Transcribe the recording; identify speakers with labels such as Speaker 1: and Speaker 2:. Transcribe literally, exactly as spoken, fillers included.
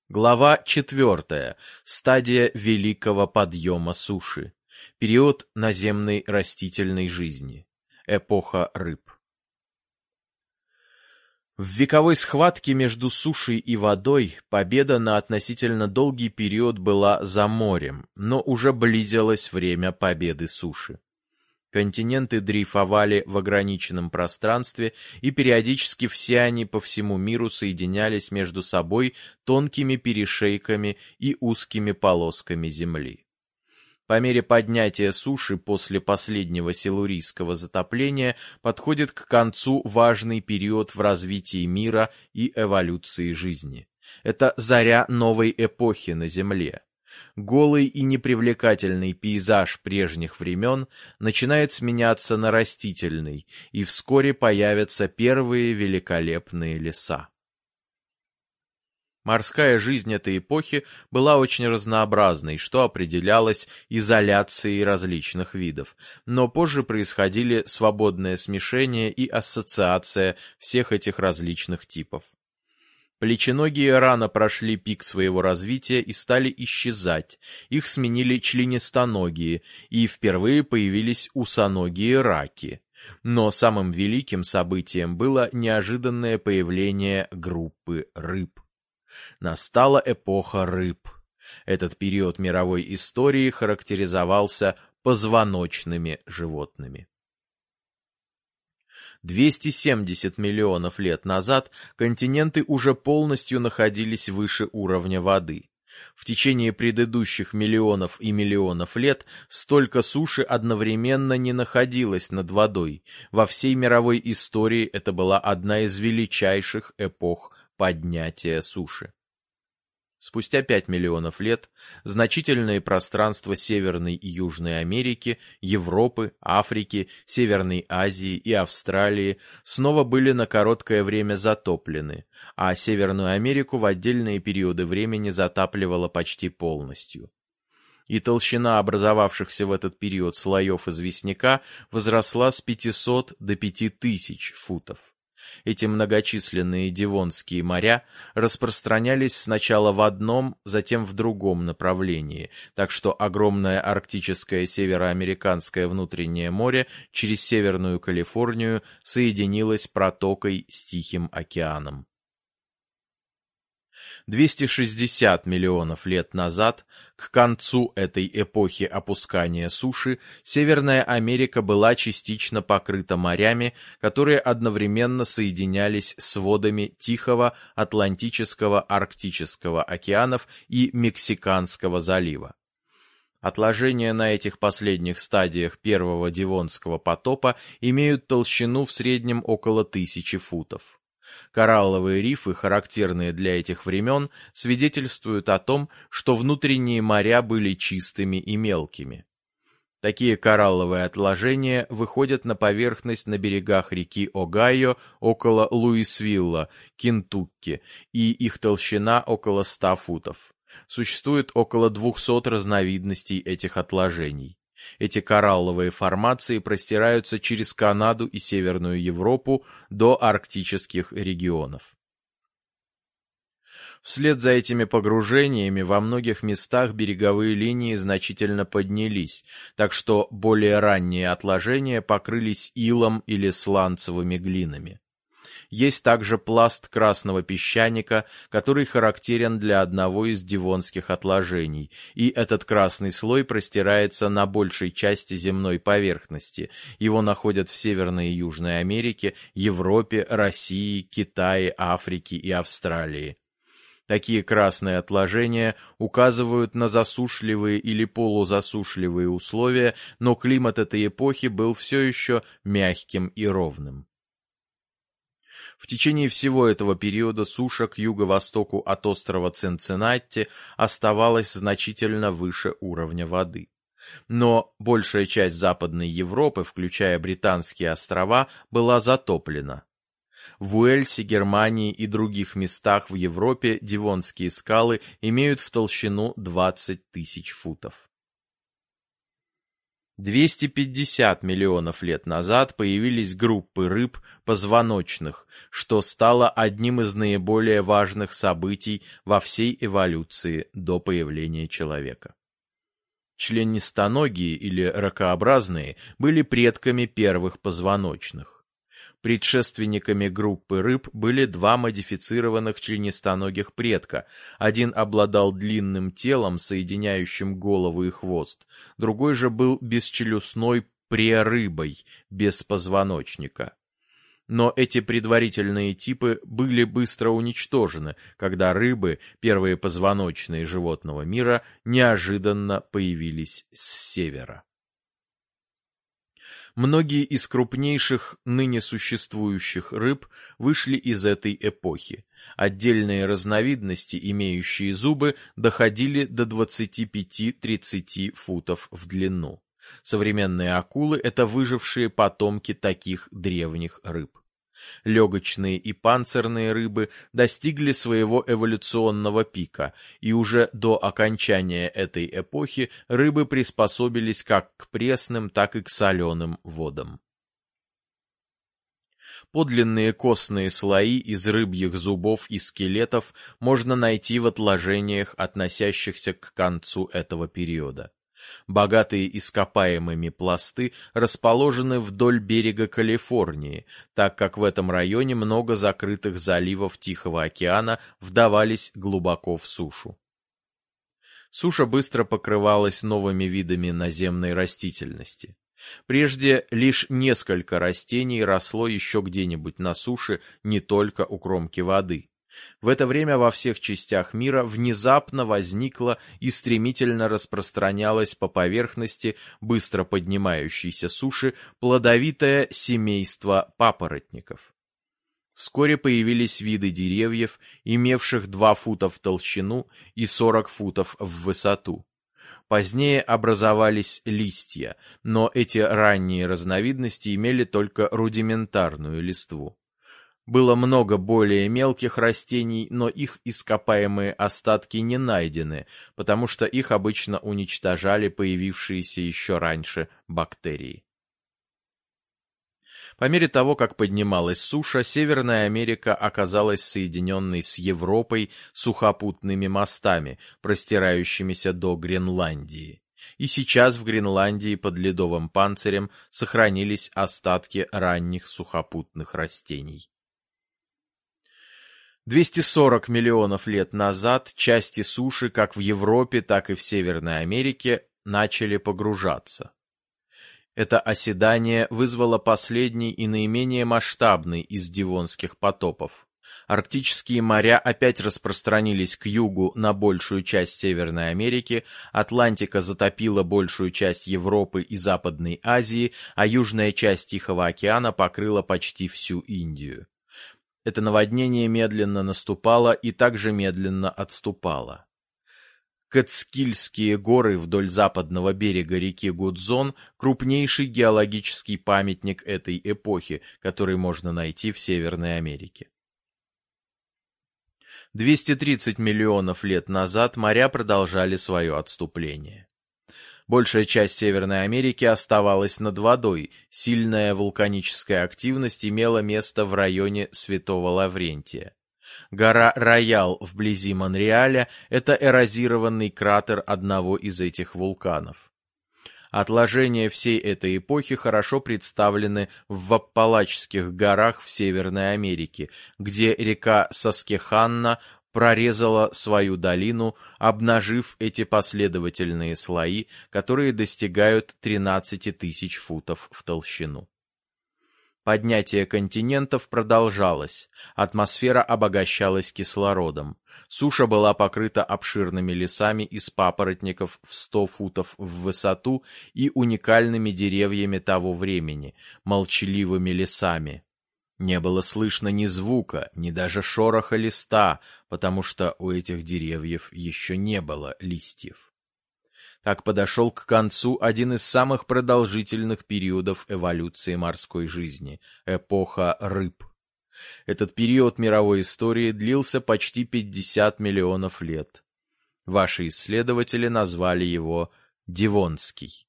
Speaker 1: Глава четвертая. Стадия великого подъема суши. Период наземной растительной жизни. Эпоха рыб. В вековой схватке между сушей и водой победа на относительно долгий период была за морем, но уже близилось время победы суши. Континенты дрейфовали в ограниченном пространстве, и периодически все они по всему миру соединялись между собой тонкими перешейками и узкими полосками земли. По мере поднятия суши после последнего силурийского затопления подходит к концу важный период в развитии мира и эволюции жизни. Это заря новой эпохи на Земле. Голый и непривлекательный пейзаж прежних времен начинает сменяться на растительный, и вскоре появятся первые великолепные леса. Морская жизнь этой эпохи была очень разнообразной, что определялось изоляцией различных видов, но позже происходили свободное смешение и ассоциация всех этих различных типов. Плеченогие рано прошли пик своего развития и стали исчезать, их сменили членистоногие, и впервые появились усоногие раки. Но самым великим событием было неожиданное появление группы рыб. Настала эпоха рыб. Этот период мировой истории характеризовался позвоночными животными. двести семьдесят миллионов лет назад континенты уже полностью находились выше уровня воды. В течение предыдущих миллионов и миллионов лет столько суши одновременно не находилось над водой. Во всей мировой истории это была одна из величайших эпох поднятия суши. Спустя пять миллионов лет значительные пространства Северной и Южной Америки, Европы, Африки, Северной Азии и Австралии снова были на короткое время затоплены, а Северную Америку в отдельные периоды времени затапливало почти полностью. И толщина образовавшихся в этот период слоев известняка возросла с пятисот до пяти тысяч футов. Эти многочисленные Девонские моря распространялись сначала в одном, затем в другом направлении, так что огромное арктическое североамериканское внутреннее море через Северную Калифорнию соединилось протокой с Тихим океаном. двести шестьдесят миллионов лет назад, к концу этой эпохи опускания суши, Северная Америка была частично покрыта морями, которые одновременно соединялись с водами Тихого, Атлантического, Арктического океанов и Мексиканского залива. Отложения на этих последних стадиях первого Девонского потопа имеют толщину в среднем около тысячи футов. Коралловые рифы, характерные для этих времен, свидетельствуют о том, что внутренние моря были чистыми и мелкими. Такие коралловые отложения выходят на поверхность на берегах реки Огайо около Луисвилла, Кентукки, и их толщина около ста футов. Существует около двухсот разновидностей этих отложений. Эти коралловые формации простираются через Канаду и Северную Европу до арктических регионов. Вслед за этими погружениями во многих местах береговые линии значительно поднялись, так что более ранние отложения покрылись илом или сланцевыми глинами. Есть также пласт красного песчаника, который характерен для одного из девонских отложений, и этот красный слой простирается на большей части земной поверхности. Его находят в Северной и Южной Америке, Европе, России, Китае, Африке и Австралии. Такие красные отложения указывают на засушливые или полузасушливые условия, но климат этой эпохи был все еще мягким и ровным. В течение всего этого периода суша к юго-востоку от острова Цинциннати оставалась значительно выше уровня воды. Но большая часть Западной Европы, включая Британские острова, была затоплена. В Уэльсе, Германии и других местах в Европе Девонские скалы имеют в толщину двадцать тысяч футов. двести пятьдесят миллионов лет назад появились группы рыб позвоночных, что стало одним из наиболее важных событий во всей эволюции до появления человека. Членистоногие или ракообразные были предками первых позвоночных. Предшественниками группы рыб были два модифицированных членистоногих предка. Один обладал длинным телом, соединяющим голову и хвост, другой же был бесчелюстной прерыбой, без позвоночника. Но эти предварительные типы были быстро уничтожены, когда рыбы, первые позвоночные животного мира, неожиданно появились с севера. Многие из крупнейших ныне существующих рыб вышли из этой эпохи. Отдельные разновидности, имеющие зубы, доходили до двадцати пяти-тридцати футов в длину. Современные акулы – это выжившие потомки таких древних рыб. Легочные и панцирные рыбы достигли своего эволюционного пика, и уже до окончания этой эпохи рыбы приспособились как к пресным, так и к соленым водам. Подлинные костные слои из рыбьих зубов и скелетов можно найти в отложениях, относящихся к концу этого периода. Богатые ископаемыми пласты расположены вдоль берега Калифорнии, так как в этом районе много закрытых заливов Тихого океана вдавались глубоко в сушу. Суша быстро покрывалась новыми видами наземной растительности. Прежде лишь несколько растений росло еще где-нибудь на суше, не только у кромки воды. В это время во всех частях мира внезапно возникло и стремительно распространялось по поверхности быстро поднимающейся суши плодовитое семейство папоротников. Вскоре появились виды деревьев, имевших два фута в толщину и сорок футов в высоту. Позднее образовались листья, но эти ранние разновидности имели только рудиментарную листву. Было много более мелких растений, но их ископаемые остатки не найдены, потому что их обычно уничтожали появившиеся еще раньше бактерии. По мере того, как поднималась суша, Северная Америка оказалась соединенной с Европой сухопутными мостами, простирающимися до Гренландии. И сейчас в Гренландии под ледовым панцирем сохранились остатки ранних сухопутных растений. двести сорок миллионов лет назад части суши как в Европе, так и в Северной Америке начали погружаться. Это оседание вызвало последний и наименее масштабный из девонских потопов. Арктические моря опять распространились к югу на большую часть Северной Америки, Атлантика затопила большую часть Европы и Западной Азии, а южная часть Тихого океана покрыла почти всю Индию. Это наводнение медленно наступало и также медленно отступало. Кацкильские горы вдоль западного берега реки Гудзон – крупнейший геологический памятник этой эпохи, который можно найти в Северной Америке. двести тридцать миллионов лет назад моря продолжали свое отступление. Большая часть Северной Америки оставалась над водой, сильная вулканическая активность имела место в районе Святого Лаврентия. Гора Роял вблизи Монреаля – это эрозированный кратер одного из этих вулканов. Отложения всей этой эпохи хорошо представлены в Аппалачских горах в Северной Америке, где река Саскеханна прорезала свою долину, обнажив эти последовательные слои, которые достигают тринадцати тысяч футов в толщину. Поднятие континентов продолжалось, атмосфера обогащалась кислородом, суша была покрыта обширными лесами из папоротников в сто футов в высоту и уникальными деревьями того времени, молчаливыми лесами. Не было слышно ни звука, ни даже шороха листа, потому что у этих деревьев еще не было листьев. Так подошел к концу один из самых продолжительных периодов эволюции морской жизни – эпоха рыб. Этот период мировой истории длился почти пятьдесят миллионов лет. Ваши исследователи назвали его Девонский.